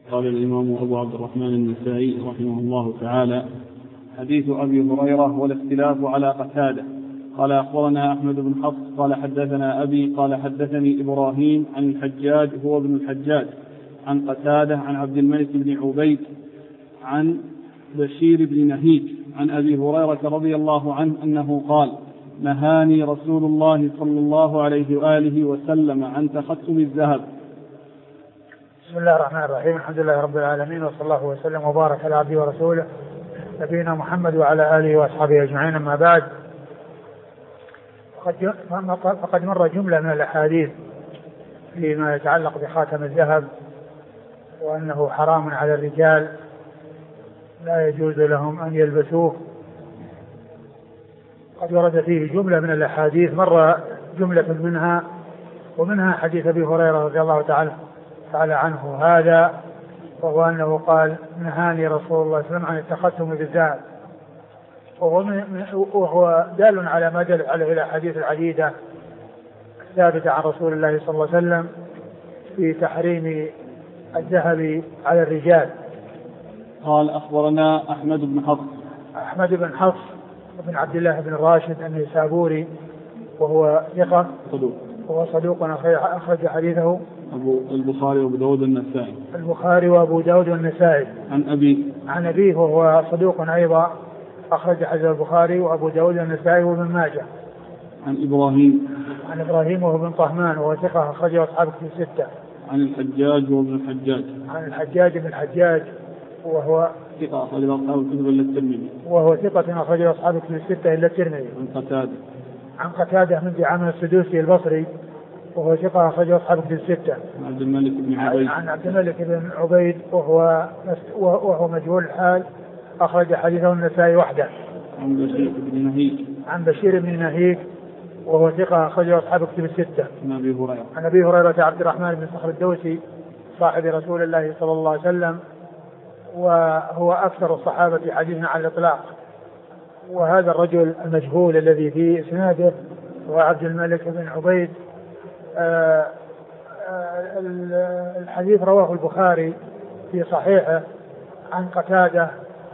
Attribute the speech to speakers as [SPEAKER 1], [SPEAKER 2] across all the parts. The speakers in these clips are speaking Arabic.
[SPEAKER 1] قال الإمام أبو عبد الرحمن النسائي رحمه الله تعالى: حديث أبي هريرة والاختلاف على قتادة. قال أخبرنا أحمد بن حفص قال حدثنا أبي قال حدثني إبراهيم عن الحجاج هو ابن الحجاج عن قتادة عن عبد الملك بن عبيد عن بشير بن نهيج عن أبي هريرة رضي الله عنه أنه قال: نهاني رسول الله صلى الله عليه وآله وسلم عن تختم الذهب.
[SPEAKER 2] بسم الله الرحمن الرحيم. الحمد لله رب العالمين، وصلى الله وسلم وبارك على عبده ورسوله نبينا محمد وعلى آله وأصحابه أجمعين. أما بعد، فقد مر جملة من الأحاديث فيما يتعلق بخاتم الذهب، وأنه حرام على الرجال لا يجوز لهم أن يلبسوه. قد ورد فيه جملة من الأحاديث، مر جملة منها ومنها حديث أبي هريرة رضي الله تعالى عنه هذا، وهو أنه قال: نهاني رسول الله صلى الله عليه وسلم عن التختم بالذهب، وهو دال على ما دل عليه الأحاديث العديدة ثابتة عن رسول الله صلى الله عليه وسلم في تحريم الذهب على الرجال.
[SPEAKER 1] قال أخبرنا أحمد بن حفص
[SPEAKER 2] بن عبد الله بن راشد النيسابوري، وهو ثقة صدوق أخرج حديثه
[SPEAKER 1] البخاري وأبو داود والنسائي.
[SPEAKER 2] عن أبيه وهو صدوق أيضا أخرج حديث البخاري وأبو داود والنسائي وابن ماجه.
[SPEAKER 1] عن
[SPEAKER 2] إبراهيم وهو بن طهمان وهو ثقة أخرجه أصحاب الكتب الستة.
[SPEAKER 1] عن الحجاج وابن الحجاج.
[SPEAKER 2] عن الحجاج بن الحجاج وهو
[SPEAKER 1] ثقة أخرجه أصحاب الكتب إلا الترمذي.
[SPEAKER 2] وهو ثقة أخرجه أصحاب الكتب الستة إلا الترمذي. عن قتادة من دعامة السدوسي البصري وهو ثقة أخرجه أصحاب الكتب الستة.
[SPEAKER 1] عن عبد الملك بن
[SPEAKER 2] عبيد وهو مجهول الحال، أخرج حديثه النسائي وحده. عن بشير بن نهيج وهو ثقة أخرجه أصحاب الكتب الستة. عن أبي هريرة عبد الرحمن بن صخر الدوسي صاحب رسول الله صلى الله عليه وسلم، وهو أكثر الصحابة حديثا على الإطلاق. وهذا الرجل المجهول الذي في إسناده هو عبد الملك بن عبيد. الحديث رواه البخاري في صحيحه عن قتادة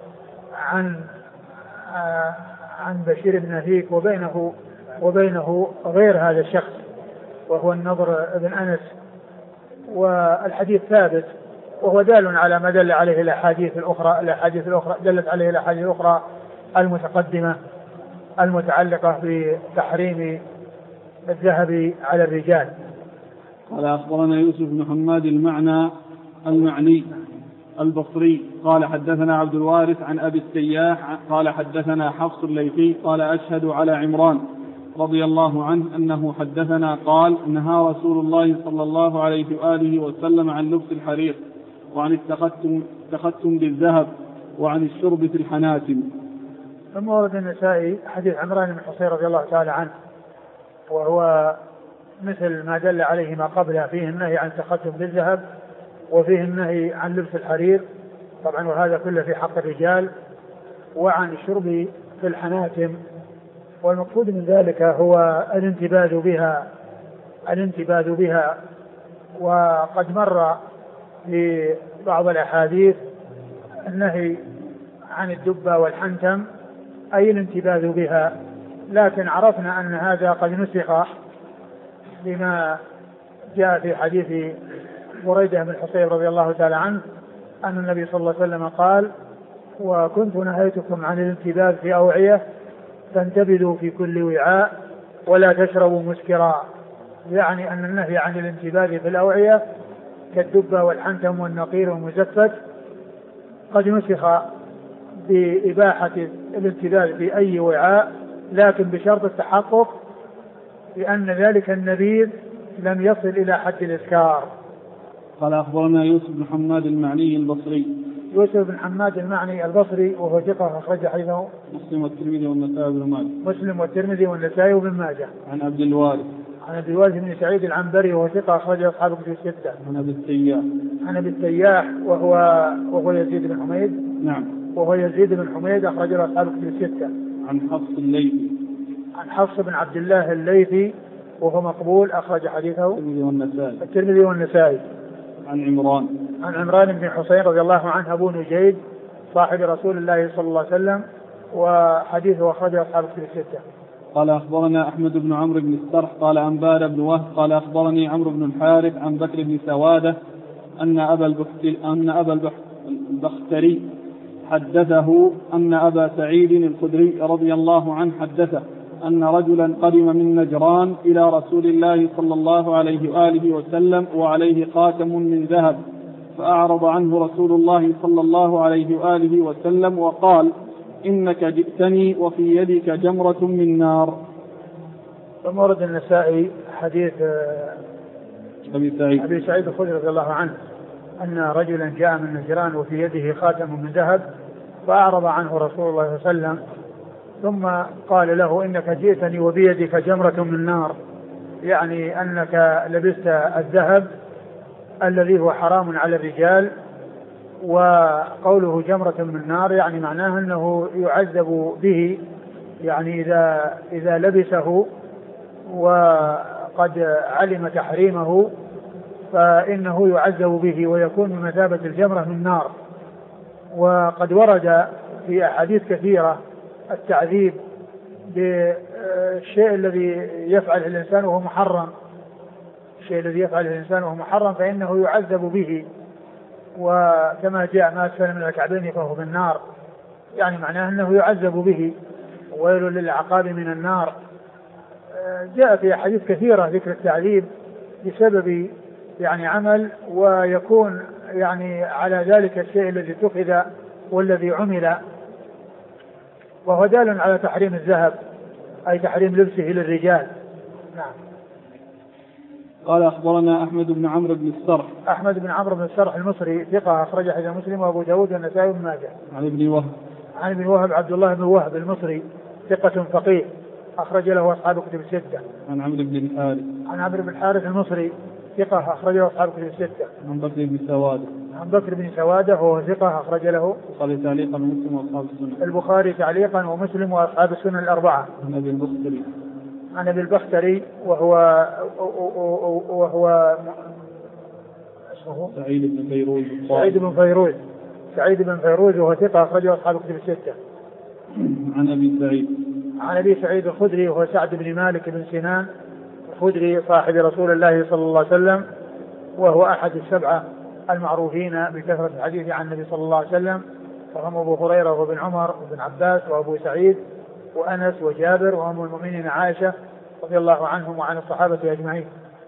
[SPEAKER 2] عن بشير بن نهيك، وبينه غير هذا الشخص وهو النضر بن أنس. والحديث ثابت، وهو دال على ما دل عليه الأحاديث الأخرى دلت عليه الأحاديث الأخرى المتقدمة المتعلقة بتحريم الذهب على الرجال.
[SPEAKER 1] قال أخبرنا يوسف بن حماد المعني البصري قال حدثنا عبد الوارث عن أبي التياح قال حدثنا حفص الليثي قال أشهد على عمران رضي الله عنه أنه حدثنا قال: نهى رسول الله صلى الله عليه وآله وسلم عن لبس الحرير وعن التختم بالذهب وعن الشرب في الحناتم.
[SPEAKER 2] ثم ورد النسائي حديث عمران بن حصين رضي الله تعالى عنه، وهو مثل ما دل عليه ما قبله، فيه النهي عن التختم بالذهب وفيه النهي عن لبس الحرير طبعا، وهذا كله في حق الرجال، وعن الشرب في الحناتم. والمقصود من ذلك هو الانتباذ بها. وقد مر في بعض الأحاديث النهي عن الدبة والحنتم أي الانتباذ بها، لكن عرفنا أن هذا قد نسخ بما جاء في حديث بريدة بن الحصيب رضي الله تعالى عنه أن النبي صلى الله عليه وسلم قال: وكنت نهيتكم عن الانتباذ في أوعية فانتبذوا في كل وعاء ولا تشربوا مسكرا. يعني أن النهي عن الانتباذ في الأوعية كالدبة والحنتم والنقير والمزفت قد نسخ بإباحة الانتباذ في أي وعاء، لكن بشرط التحقق لأن ذلك النبيذ لم يصل إلى حد الإسكار.
[SPEAKER 1] قال أخبرنا يوسف بن حماد المعني البصري.
[SPEAKER 2] يوسف بن حماد المعني البصري وهو ثقة أخرج حديثه
[SPEAKER 1] مسلم والترمذي
[SPEAKER 2] والنسائي وابن ماجه.
[SPEAKER 1] عن عبد الوارث
[SPEAKER 2] بن سعيد العنبري وهو ثقة أخرج أصحاب الكتب الستة.
[SPEAKER 1] عن
[SPEAKER 2] أبي التياح وهو يزيد بن حميد.
[SPEAKER 1] نعم.
[SPEAKER 2] وهو يزيد بن حميد أخرج أصحاب الكتب الستة.
[SPEAKER 1] عن
[SPEAKER 2] حفص بن عبد الله الليثي وهو مقبول أخرج حديثه
[SPEAKER 1] الترمذي والنسائي.
[SPEAKER 2] عن عن عمران بن حسين رضي الله عنه أبو نجيد صاحب رسول الله صلى الله عليه وسلم، وحديثه أخرجه أصحاب الكتب الستة.
[SPEAKER 1] قال أخبرنا أحمد بن عمرو بن السرح قال أنبانا بن وهب قال أخبرني عمرو بن الحارث عن بكر بن سوادة أن أبا البختري حدثه أن أبا سعيد الخدري رضي الله عنه حدثه أن رجلا قدم من نجران إلى رسول الله صلى الله عليه وآله وسلم وعليه خاتم من ذهب، فأعرض عنه رسول الله صلى الله عليه وآله وسلم وقال: إنك جئتني وفي يدك جمرة من نار.
[SPEAKER 2] ثم ورد النسائي حديث
[SPEAKER 1] أبي
[SPEAKER 2] سعيد الخدري رضي الله عنه أن رجلا جاء من نجران وفي يده خاتم من ذهب، فأعرض عنه رسول الله صلى الله عليه وسلم ثم قال له: إنك جئتني وبيدك جمرة من نار، يعني أنك لبست الذهب الذي هو حرام على الرجال. وقوله جمرة من نار يعني معناه أنه يعذب به، يعني إذا لبسه وقد علم تحريمه فإنه يعذب به ويكون بمثابة الجمرة من نار. وقد ورد في أحاديث كثيرة التعذيب بالشيء الذي يفعله الإنسان وهو محرم، الشيء الذي يفعله الإنسان وهو محرم فإنه يعذب به، وكما جاء ما أسفل من الكعبين فهو من النار، يعني معناه أنه يعذب به، ويل للعقاب من النار. جاء في أحاديث كثيرة ذكر التعذيب بسبب يعني عمل، ويكون يعني على ذلك الشيء الذي اتخذ والذي عمل، وهو دال على تحريم الذهب أي تحريم لبسه للرجال. نعم.
[SPEAKER 1] قال أخبرنا أحمد بن عمرو بن السرح.
[SPEAKER 2] أحمد بن عمرو بن السرح المصري ثقة أخرج حديث مسلم وأبو داود والنسائي وابن ماجه.
[SPEAKER 1] عن ابن وهب.
[SPEAKER 2] عن ابن وهب عبد الله بن وهب المصري ثقة فقيه أخرج له أصحاب الكتب الستة.
[SPEAKER 1] عن عمرو بن الحارث.
[SPEAKER 2] عن عمرو بن الحارث المصري ثقة أخرج له أصحاب الكتب الستة.
[SPEAKER 1] عن بكر بن سوادة.
[SPEAKER 2] عن بكر بن سوادة وهو ثقة أخرج له
[SPEAKER 1] البخاري تعليقا ومسلم وأصحاب السنن.
[SPEAKER 2] البخاري تعليقا ومسلم وأصحاب السنن الأربعة.
[SPEAKER 1] عن أبي البختري.
[SPEAKER 2] عن أبي البختري وهو اسمه
[SPEAKER 1] سعيد بن فيروز.
[SPEAKER 2] سعيد بن فيروز وهو ثقة أخرجه أصحاب الكتب الستة.
[SPEAKER 1] عن أبي سعيد.
[SPEAKER 2] عن أبي سعيد الخدري وهو سعد بن مالك بن سنان الخدري صاحب رسول الله صلى الله عليه وسلم، وهو أحد السبعة المعروفين بكثرة الحديث عن النبي صلى الله عليه وسلم، وهم أبو هريرة وابن عمر وابن عباس وأبو سعيد وأنس وجابر وأم المؤمنين عائشة رضي الله عنهم وعن الصحابة أجمعين.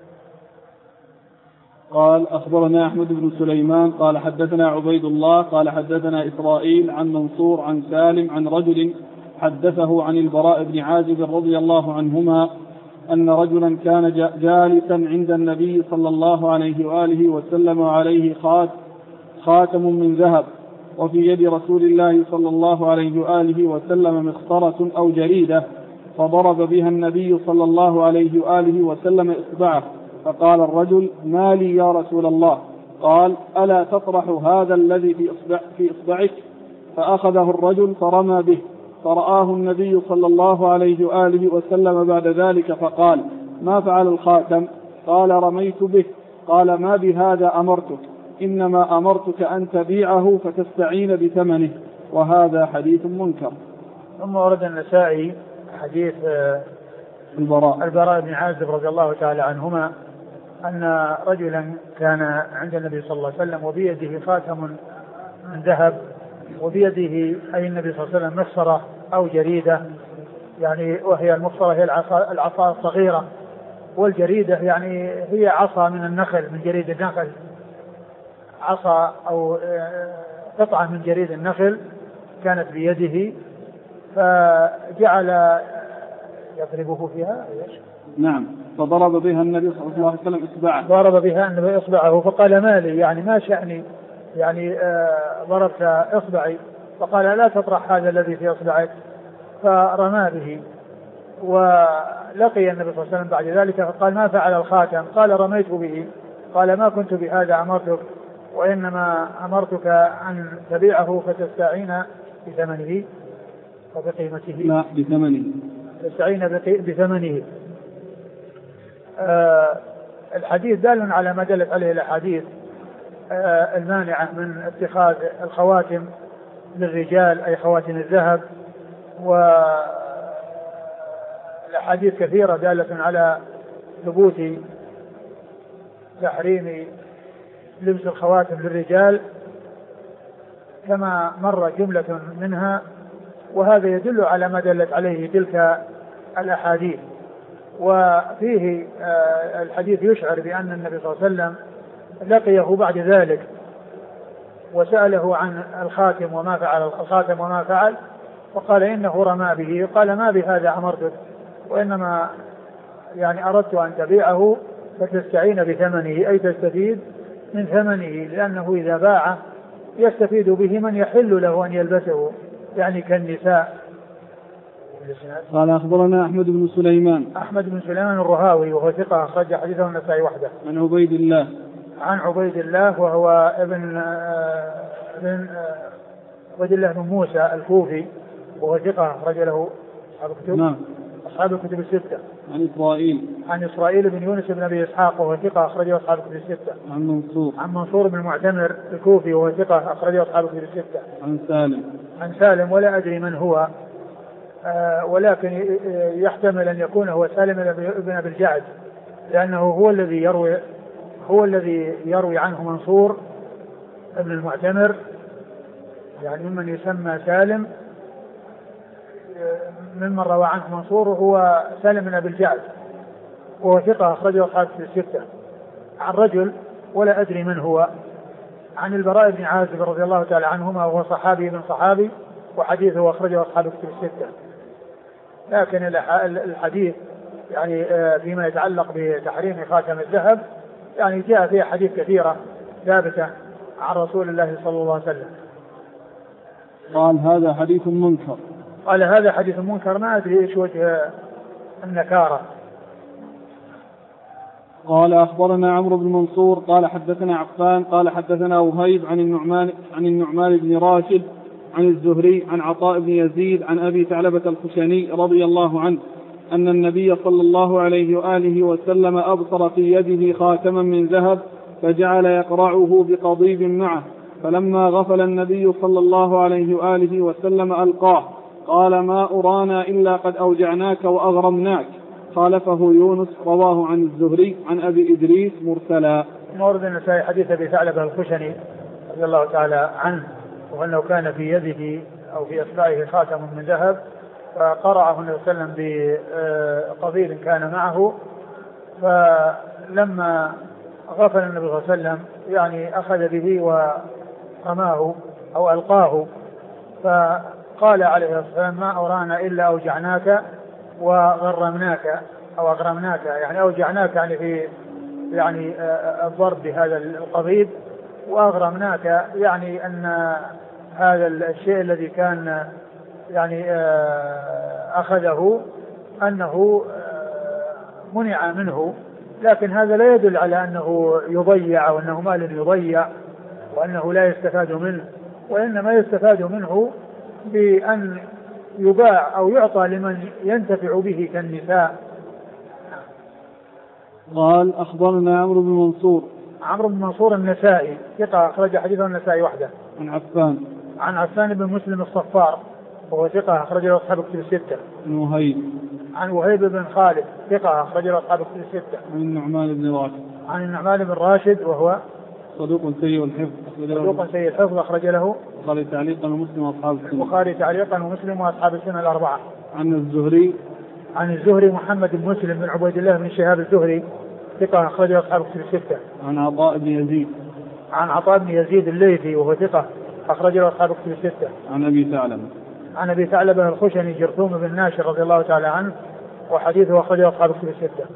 [SPEAKER 1] قال أخبرنا أحمد بن سليمان قال حدثنا عبيد الله قال حدثنا إسرائيل عن منصور عن سالم عن رجل حدثه عن البراء بن عازب رضي الله عنهما أن رجلا كان جالسا عند النبي صلى الله عليه وآله وسلم وعليه خاتم من ذهب، وفي يد رسول الله صلى الله عليه وآله وسلم مخصرة أو جريدة، فضرب بها النبي صلى الله عليه وآله وسلم إصبعه، فقال الرجل: ما لي يا رسول الله؟ قال: ألا تطرح هذا الذي في إصبعك؟ فأخذه الرجل فرمى به، فرآه النبي صلى الله عليه وآله وسلم بعد ذلك فقال: ما فعل الخاتم؟ قال: رميت به. قال: ما بهذا أمرتك، إنما أمرتك أن تبيعه فتستعين بثمنه. وهذا حديث منكر.
[SPEAKER 2] ثم ورد النسائي حديث البراء بن عازب رضي الله تعالى عنهما أن رجلا كان عند النبي صلى الله عليه وسلم وبيده خاتم من ذهب، وبيده أي النبي صلى الله عليه وسلم مخصرة أو جريدة، يعني وهي المخصرة هي العصا الصغيرة، والجريدة يعني هي عصا من النخل، من جريد النخل، عصا أو قطعة من جريد النخل كانت بيده، فجعل يضربه فيها.
[SPEAKER 1] نعم. فضرب بها النبي صلى الله عليه وسلم إصبعه.
[SPEAKER 2] ضرب بها النبي إصبعه فقال: ما لي، يعني ما شأني، يعني ضربت إصبعي. فقال: لا تطرح هذا الذي في إصبعك. فرمى به، ولقي النبي صلى الله عليه وسلم بعد ذلك فقال: ما فعل الخاتم؟ قال: رميت به. قال: ما كنت بهذا أمرتك، وإنما أمرتك أن تبيعه فتستعين بثمنه وبقيمته.
[SPEAKER 1] لا، بثمنه.
[SPEAKER 2] تستعين بثمنه. الحديث دال على ما دلت عليه الأحاديث المانعة من اتخاذ الخواتم للرجال أي خواتم الذهب. والأحاديث كثيرة دالة على ثبوت تحريم لبس الخواتم للرجال كما مر جملة منها، وهذا يدل على ما دلت عليه تلك الأحاديث. وفيه الحديث يشعر بأن النبي صلى الله عليه وسلم لقيه بعد ذلك وسأله عن الخاتم وما فعل وقال إنه رمى به. قال ما بهذا أمرتك، وإنما يعني أردت أن تبيعه فتستعين بثمنه، أي تستفيد من ثمنه، لأنه إذا باعه يستفيد به من يحل له أن يلبسه يعني كالنساء.
[SPEAKER 1] قال أخبرنا أحمد بن سليمان
[SPEAKER 2] الرهاوي وهو ثقة أخرج حديثه النسائي وحده.
[SPEAKER 1] عن عبيد الله
[SPEAKER 2] وهو ابن عبيد الله بن موسى الكوفي وهو ثقة أخرج له أصحاب الكتب الستة. عن إسرائيل بن يونس بن أبي إسحاق وهو ثقة أخرجه أصحاب الكتب الستة.
[SPEAKER 1] عن
[SPEAKER 2] منصور بن المعتمر الكوفي وهو ثقة أخرجه أصحاب الكتب الستة. عن سالم ولا أدري من هو، ولكن يحتمل أن يكون هو سالم بن أبي الجعد، لأنه هو الذي يروي عنه منصور بن المعتمر، يعني ممن يسمى سالم، ممن روى عنه منصور هو سالم بن أبي الجعد وهو ثقة أخرجه أصحاب الستة. عن رجل ولا أدري من هو، عن البراء بن عازب رضي الله تعالى عنهما وهو صحابي من صحابي وحديثه أخرجه أصحاب الكتب الستة. لكن الحديث يعني فيما يتعلق بتحريم خاتم الذهب يعني جاء فيه حديث كثيرة ثابتة عن رسول الله صلى الله عليه وسلم.
[SPEAKER 1] قال هذا حديث منكر. ما أدري إيش وجه النكارة. قال أخبرنا عمرو بن منصور قال حدثنا عفان قال حدثنا وهيب عن النعمان بن راشد عن الزهري عن عطاء بن يزيد عن أبي ثعلبة الخشني رضي الله عنه أن النبي صلى الله عليه وآله وسلم أبصر في يده خاتما من ذهب فجعل يقرعه بقضيب معه، فلما غفل النبي صلى الله عليه وآله وسلم ألقاه قال ما أرانا إلا قد أوجعناك وأغرمناك. خالفه يونس رواه عن الزهري عن أبي إدريس مرسلا.
[SPEAKER 2] مورد النسائي حديث أبي ثعلبة الخشني رضي الله تعالى عنه، وأنه كان في يده أو في إصبعه خاتم من ذهب فقرعه النبي صلى الله عليه وسلم بقضيب كان معه، فلما غفل النبي صلى الله عليه وسلم يعني أخذ به ورماه أو ألقاه، فقال عليه الصلاة والسلام ما أرانا إلا أوجعناك وغرمناك أو أغرمناك، يعني أوجعناك يعني في يعني الضرب بهذا القضيب، وأغرمناك يعني أن هذا الشيء الذي كان يعني أخذه أنه منع منه، لكن هذا لا يدل على أنه يضيع أو أنه مال يضيع وأنه لا يستفاد منه، وإنما يستفاد منه بأن يباع أو يعطى لمن ينتفع به كالنساء.
[SPEAKER 1] قال أخبرنا عمرو بن منصور
[SPEAKER 2] النسائي ثقة أخرج حديثه النسائي وحده. عن عفان بن مسلم الصفار وهو ثقة أخرج له أصحاب الكتب الستة. عن وهيب بن خالد ثقة أخرج له أصحاب الكتب الستة. عن النعمان بن راشد وهو
[SPEAKER 1] صدوق سيء
[SPEAKER 2] الحفظ أخرج له
[SPEAKER 1] البخاري تعليقا
[SPEAKER 2] ومسلم وأصحاب السنة الأربعة.
[SPEAKER 1] عن
[SPEAKER 2] الزهري محمد بن مسلم بن عبيد الله بن شهاب الزهري ثقة أخرج له أصحاب الكتب الستة. عن عطاء بن يزيد الليثي وهو ثقة أخرج له أصحاب الكتب الستة. عن أبي ثعلبة الخشني جرثوم بن ناشر رضي الله تعالى عنه وحديثه أخرج له أصحاب الكتب الستة.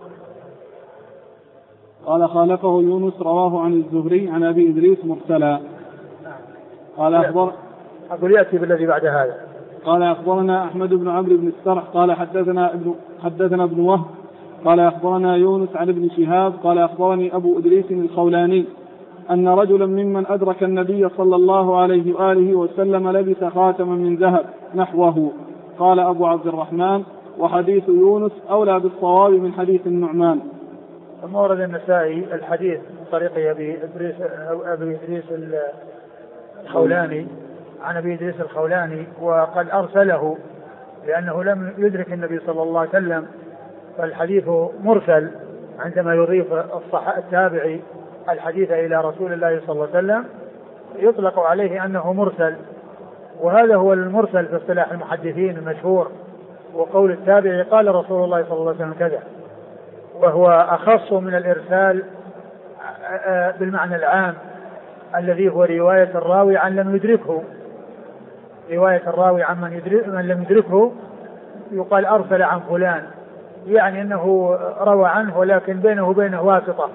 [SPEAKER 1] قال خالفه يونس رواه عن الزهري عن أبي إدريس مرسلا. قال
[SPEAKER 2] أقول يأتي بالذي بعد هذا.
[SPEAKER 1] قال أخبرنا أحمد بن عمرو بن السرح قال حدثنا ابن وهب قال أخبرنا يونس عن ابن شهاب قال أخبرني أبو إدريس الخولاني أن رجلا ممن أدرك النبي صلى الله عليه وآله وسلم لبس خاتما من ذهب نحوه. قال أبو عبد الرحمن وحديث يونس أولى بالصواب من حديث النعمان.
[SPEAKER 2] ثم ورد النسائي الحديث من طريق أبي إدريس الخولاني عن أبي إدريس الخولاني وقد أرسله لأنه لم يدرك النبي صلى الله عليه وسلم، فالحديث مرسل عندما يضيف التابعي الحديث إلى رسول الله صلى الله عليه وسلم يطلق عليه أنه مرسل، وهذا هو المرسل في اصطلاح المحدثين المشهور، وقول التابعي قال رسول الله صلى الله عليه وسلم كذا، وهو أخص من الإرسال بالمعنى العام الذي هو رواية الراوي عن لم يدركه، رواية الراوي عن من لم يدركه يقال أرسل عن فلان، يعني أنه روى عنه ولكن بينه وبينه واسطة.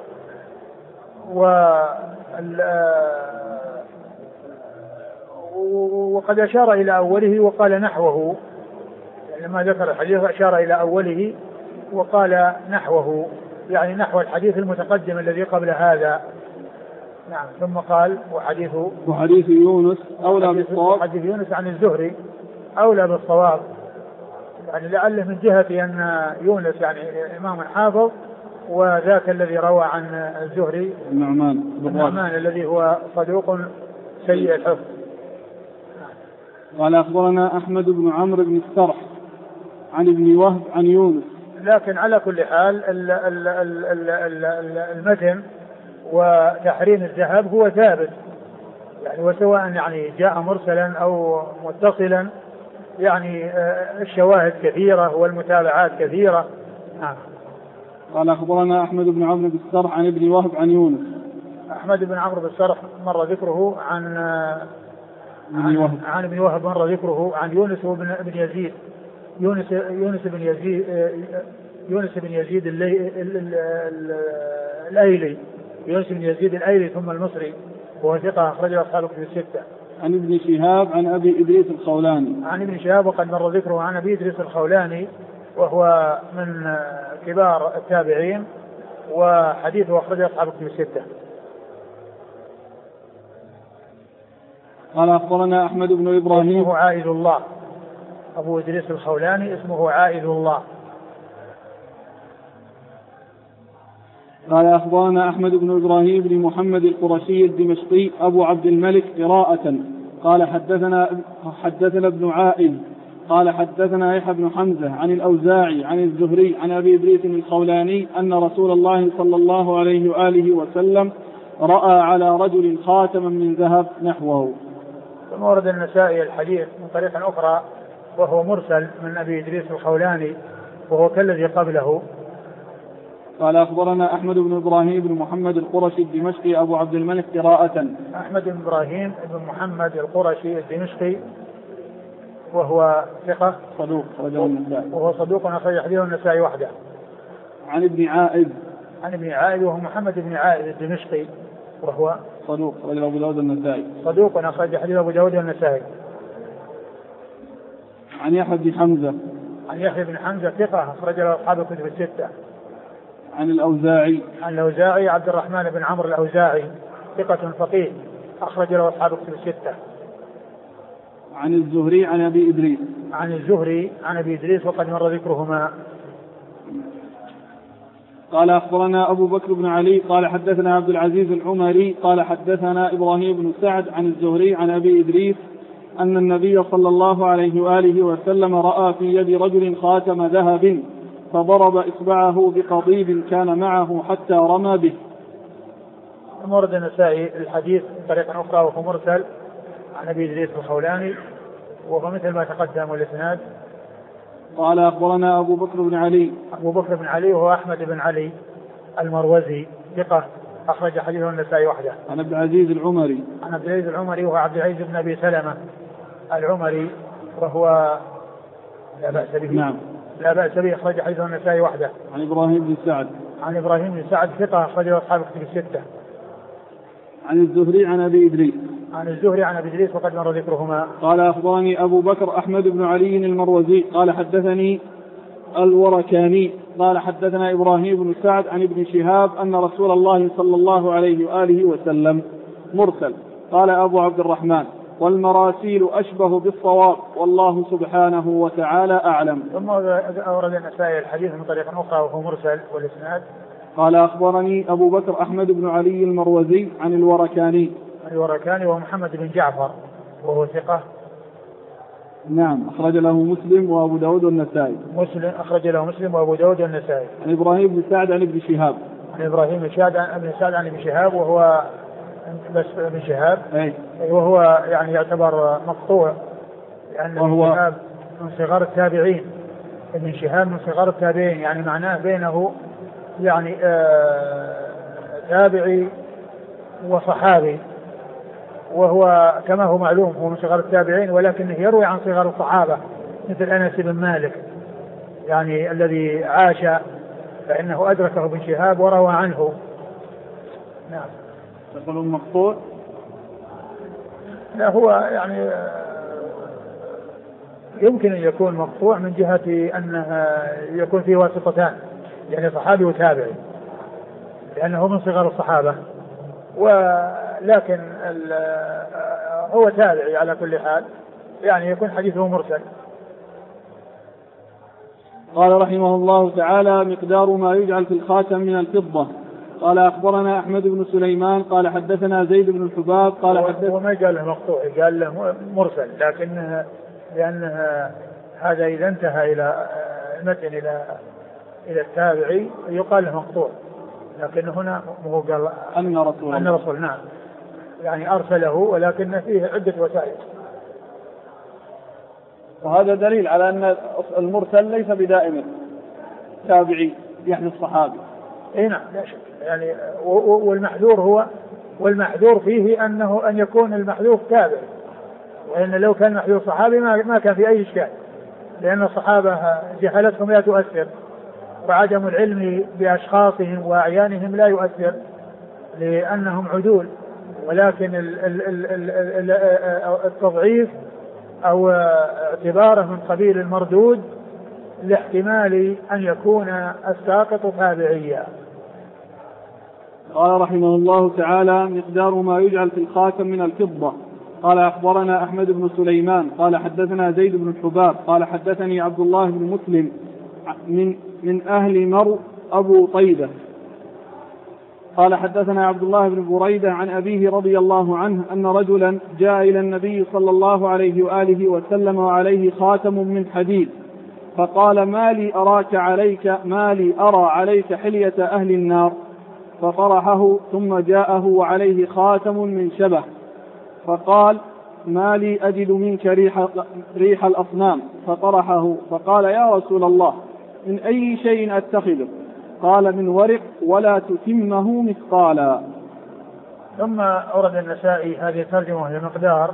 [SPEAKER 2] وقد أشار إلى أوله وقال نحوه، يعني لما ذكر الحديث أشار إلى أوله وقال نحوه، يعني نحو الحديث المتقدم الذي قبل هذا. نعم. ثم قال وحديث
[SPEAKER 1] يونس أولى بالصواب،
[SPEAKER 2] حديث يونس عن الزهري أولى بالصواب، يعني لعله من جهة أن يونس يعني إمام حافظ، وذاك الذي روى عن الزهري النعمان الذي هو صدوق سيء الحفظ.
[SPEAKER 1] قال أخبرنا أحمد بن عمرو بن السرح عن ابن وهب عن يونس.
[SPEAKER 2] لكن على كل حال المتن وتحريم الذهب هو ثابت، يعني وسواء يعني جاء مرسلا أو متصلا، يعني الشواهد كثيرة والمتابعات كثيرة.
[SPEAKER 1] قال أخبرنا أحمد بن عمرو بن السرح عن ابن وهب عن يونس.
[SPEAKER 2] أحمد بن عمرو بن السرح مر ذكره عن ابن وهب، مر ذكره عن يونس بن يزيد، يونس بن يزيد الأيلي، يونس بن يزيد الأيلي ثم المصري، وهو ثقة أخرجه أصحاب الكتب الستة.
[SPEAKER 1] عن ابن شهاب عن أبي إدريس الخولاني.
[SPEAKER 2] عن ابن شهاب وقد مر ذكره عن أبي إدريس الخولاني، وهو من كبار التابعين، وحديثه أخرجه أصحاب الكتب الستة.
[SPEAKER 1] قال أخبرنا أحمد بن إبراهيم.
[SPEAKER 2] اسمه عائد الله، أبو إدريس الخولاني اسمه عائد الله.
[SPEAKER 1] قال أخبرنا أحمد بن إبراهيم بن محمد القرشي الدمشقي أبو عبد الملك قراءة. قال حدثنا ابن عائد قال حدثنا يحيى بن حمزة عن الأوزاعي عن الزهري عن أبي إدريس الخولاني أن رسول الله صلى الله عليه وآله وسلم رأى على رجل خاتما من ذهب نحوه.
[SPEAKER 2] ثم ورد النسائي الحديث من طريق أخرى وهو مرسل من أبي إدريس الخولاني، وهو كالذي قبله.
[SPEAKER 1] قال أخبرنا أحمد بن إبراهيم بن محمد القرشي الدمشقي أبو عبد الملك قراءة.
[SPEAKER 2] أحمد بن إبراهيم بن محمد القرشي الدمشقي وهو ثقة
[SPEAKER 1] صدوق،
[SPEAKER 2] وهو صدوق أخرج حديثه النسائي وحده.
[SPEAKER 1] عن ابن عائد.
[SPEAKER 2] عن ابن عائد وهو محمد بن عائد الدمشقي وهو
[SPEAKER 1] صدوق أخرج أبو داود النسائي.
[SPEAKER 2] صدوق أخرج حديث أبو داود النسائي.
[SPEAKER 1] عن يحيى بن حمزة.
[SPEAKER 2] عن يحيى بن حمزة ثقة أخرج له أصحاب الكتب الستة.
[SPEAKER 1] عن الأوزاعي.
[SPEAKER 2] عن الأوزاعي عبد الرحمن بن عمرو الأوزاعي ثقة فقيه أخرج له أصحاب الكتب الستة.
[SPEAKER 1] عن الزهري عن أبي إدريس.
[SPEAKER 2] عن الزهري عن أبي إدريس وقد مر ذكرهما.
[SPEAKER 1] قال أخبرنا أبو بكر بن علي قال حدثنا عبد العزيز العمري قال حدثنا إبراهيم بن سعد عن الزهري عن أبي إدريس أن النبي صلى الله عليه وآله وسلم رأى في يد رجل خاتم ذهب فضرب إصبعه بقضيب كان معه حتى رمى به.
[SPEAKER 2] ورد النسائي الحديث بطريقة أخرى وهو مرسل عن أبي إدريس الخولاني وهو مثل ما تقدم الإسناد.
[SPEAKER 1] قال أخبرنا أبو بكر بن علي.
[SPEAKER 2] أبو بكر بن علي وهو أحمد بن علي المروزي ثقة أخرج حديثه النسائي وحده.
[SPEAKER 1] عن عبد العزيز العمري.
[SPEAKER 2] عن عبد العزيز العمري وهو عبد العزيز بن أبي سلمة العمري وهو لا بأس به.
[SPEAKER 1] نعم.
[SPEAKER 2] لا بأس به أخرج حديثه النسائي وحده.
[SPEAKER 1] عن إبراهيم بن سعد.
[SPEAKER 2] عن إبراهيم بن سعد ثقة أخرجه أصحاب الكتب الستة.
[SPEAKER 1] عن الزهري عن أبي إدريس.
[SPEAKER 2] عن الزهري عن أبي إدريس وقد مر ذكرهما.
[SPEAKER 1] قال أخبرني أبو بكر أحمد بن علي المروزي قال حدثني الوركاني قال حدثنا إبراهيم بن سعد عن ابن شهاب أن رسول الله صلى الله عليه وآله وسلم مرسل. قال أبو عبد الرحمن والمراسيل أشبه بالصواب والله سبحانه وتعالى أعلم.
[SPEAKER 2] ثم أورد النسائي الحديث من طريق أخرى وهو مرسل والإسناد
[SPEAKER 1] قال أخبرني أبو بكر أحمد بن علي المروزي عن
[SPEAKER 2] الوركاني ومحمد بن جعفر وهو ثقة.
[SPEAKER 1] نعم. أخرج له مسلم وأبو داود والنسائي.
[SPEAKER 2] أخرج له مسلم وأبو داود والنسائي.
[SPEAKER 1] عن إبراهيم بن سعد عن ابن شهاب.
[SPEAKER 2] عن إبراهيم بن سعد عن ابن شهاب وهو بس ابن شهاب وهو يعني يعتبر مقطوع لأن ابن شهاب من صغار التابعين. ابن شهاب من صغار التابعين يعني معناه بينه يعني تابعي وصحابي، وهو كما هو معلوم هو من صغار التابعين ولكنه يروي عن صغار الصحابة مثل أنس بن مالك يعني الذي عاش فإنه أدركه ابن شهاب وروى عنه. نعم.
[SPEAKER 1] تقولون مقطوع؟
[SPEAKER 2] لا هو يعني يمكن أن يكون مقطوع من جهة أنه يكون فيه واسطتان يعني صحابي وتابعي لأنه من صغار الصحابة، ولكن هو تابعي على كل حال يعني يكون حديثه مرسل.
[SPEAKER 1] قال رحمه الله تعالى: مقدار ما يجعل في الخاتم من الفضة. قال أخبرنا أحمد بن سليمان قال حدثنا زيد بن الحباب قال
[SPEAKER 2] وما قال له مقطوع قال له مرسل، لأن هذا إذا انتهى إلى المتن إلى التابعي يقال له مقطوع، لكن هنا هو قال أن رسول نعم يعني أرسله ولكن فيه عدة وسائل.
[SPEAKER 1] وهذا دليل على أن المرسل ليس بدائم تابعي يعني الصحابي.
[SPEAKER 2] نعم لا شك يعني والمحذور فيه أن يكون المحذوف تابعي، وإن لو كان محذوف صحابي ما كان في أي إشكال، لأن الصحابة جهالتهم لا تؤثر وعدم العلم بأشخاصهم وأعيانهم لا يؤثر لأنهم عدول، ولكن التضعيف أو اعتباره من قبيل المردود لاحتمال أن يكون الساقط تابعيا.
[SPEAKER 1] قال رحمه الله تعالى: مقدار ما يجعل في الخاتم من الفضة. قال أخبرنا أحمد بن سليمان قال حدثنا زيد بن الحباب قال حدثني عبد الله بن مسلم من أهل مرو أبو طيبة قال حدثنا عبد الله بن بريدة عن أبيه رضي الله عنه أن رجلا جاء إلى النبي صلى الله عليه وآله وسلم وعليه خاتم من حديد فقال: ما لي أرى عليك حلية أهل النار، فطرحه ثم جاءه وعليه خاتم من شبه فقال: ما لي أجد منك ريح الأصنام، فطرحه فقال: يا رسول الله من أي شيء أتخذه؟ قال: من ورق ولا تتمه مثقالا.
[SPEAKER 2] ثم أورد النسائي هذه الترجمة لمقدار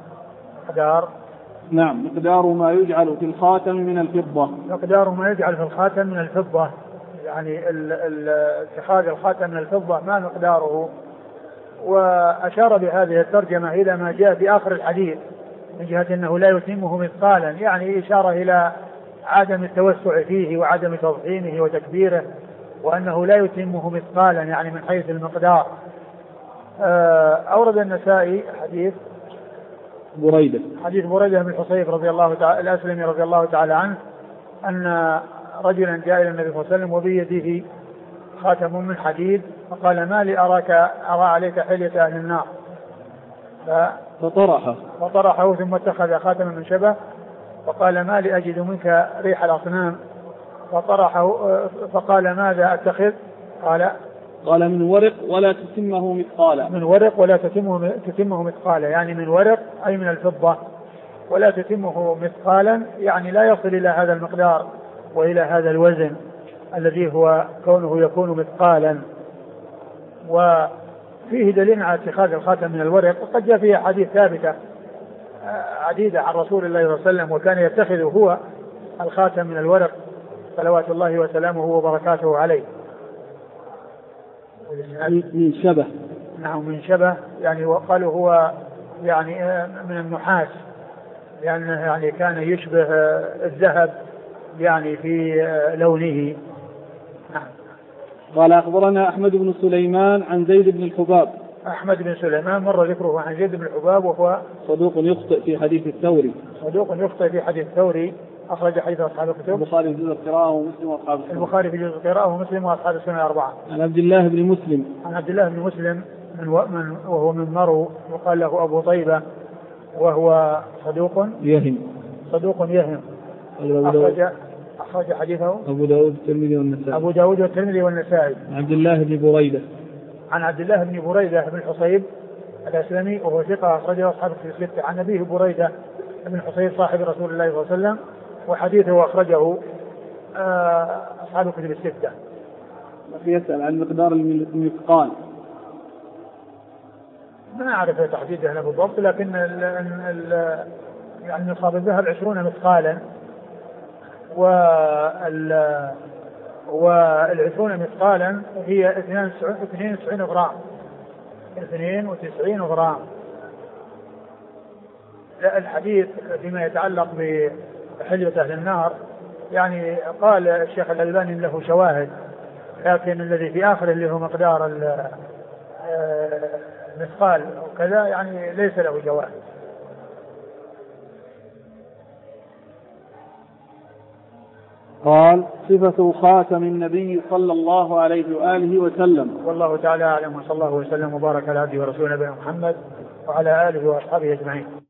[SPEAKER 1] نعم مقدار ما يجعل في الخاتم من الفضة.
[SPEAKER 2] مقدار ما يجعل في الخاتم من الفضة يعني اتخاذ الخاتم من الفضة ما مقداره، وأشار بهذه الترجمة إلى ما جاء في آخر الحديث من جهة أنه لا يتمه مثقالا، يعني إشارة إلى عدم التوسع فيه وعدم تضخيمه وتكبيره، وأنه لا يتمه مثقالا يعني من حيث المقدار. أورد النسائي حديث بريدة بن الحصيب رضي الله تعالى الأسلمي رضي الله تعالى عنه أن رجلا جاء إلى النبي صلى الله عليه وسلم وبيده خاتم من حديد فقال: ما لي أرى عليك حلية أهل النار، فطرحه ثم اتخذ خاتما من شبه فقال: ما لي أجد منك ريح الأصنام، فطرحه فقال: ماذا أتخذ؟ قال:
[SPEAKER 1] من ورق ولا تتمه مثقالا.
[SPEAKER 2] من ورق ولا تتمه مثقالا يعني من ورق أي من الفضة، ولا تتمه مثقالا يعني لا يصل إلى هذا المقدار وإلى هذا الوزن الذي هو كونه يكون مثقالا. وفيه دليل على اتخاذ الخاتم من الورق، وقد جاء فيه حديث ثابتة عديدة عن رسول الله صلى الله عليه وسلم وكان يتخذ هو الخاتم من الورق صلوات الله وسلامه وبركاته عليه.
[SPEAKER 1] من شبه.
[SPEAKER 2] نعم من شبه يعني وقالوا هو يعني من النحاس لأنه يعني كان يشبه الذهب يعني في لونه. نعم.
[SPEAKER 1] قال أخبرنا أحمد بن سليمان عن زيد بن الحباب.
[SPEAKER 2] أحمد بن سليمان مر ذكره عن زيد بن الحباب وهو
[SPEAKER 1] صدوق يخطئ في حديث الثوري.
[SPEAKER 2] أخرج حديث أصحاب الكتب.
[SPEAKER 1] البخاري في جزء القراءة ومسلم وأصحاب السنن.
[SPEAKER 2] البخاري في جزء القراءة ومسلم وأصحاب السنن الأربعة.
[SPEAKER 1] عن عبد الله بن مسلم.
[SPEAKER 2] عن عبد الله بن مسلم وهو من مرو وقال له أبو طيبة وهو صدوق يهم. أخرج حديثه
[SPEAKER 1] أبو داود والترمذي
[SPEAKER 2] والنسائي.
[SPEAKER 1] عن عبد الله بن بريدة.
[SPEAKER 2] عن عبد الله بن بريدة بن حصيب الأسلمي وهو ثقة أخرجه أصحاب الكتب الستة. عن أبيه بريدة بن حصيب صاحب رسول الله صلى الله عليه وسلم وحديثه أخرجه أصحاب الكتب الستة.
[SPEAKER 1] يسأل عن مقدار المثقال.
[SPEAKER 2] ما أعرف تحديده أنا بالضبط لكن يعني نصاب الذهب 20 مثقالا والعشرون مثقالا هي 92 غرام. 92 غرام. الحديث فيما يتعلق بحلية أهل النار يعني قال الشيخ الألباني له شواهد لكن الذي في آخره اللي هو مقدار المثقال أو كذا يعني ليس له شواهد.
[SPEAKER 1] قال صفة خاتم النبي صلى الله عليه وآله وسلم.
[SPEAKER 2] والله تعالى أعلم وصلى الله وسلم وبارك على عبده ورسوله نبينا محمد وعلى آله وأصحابه أجمعين.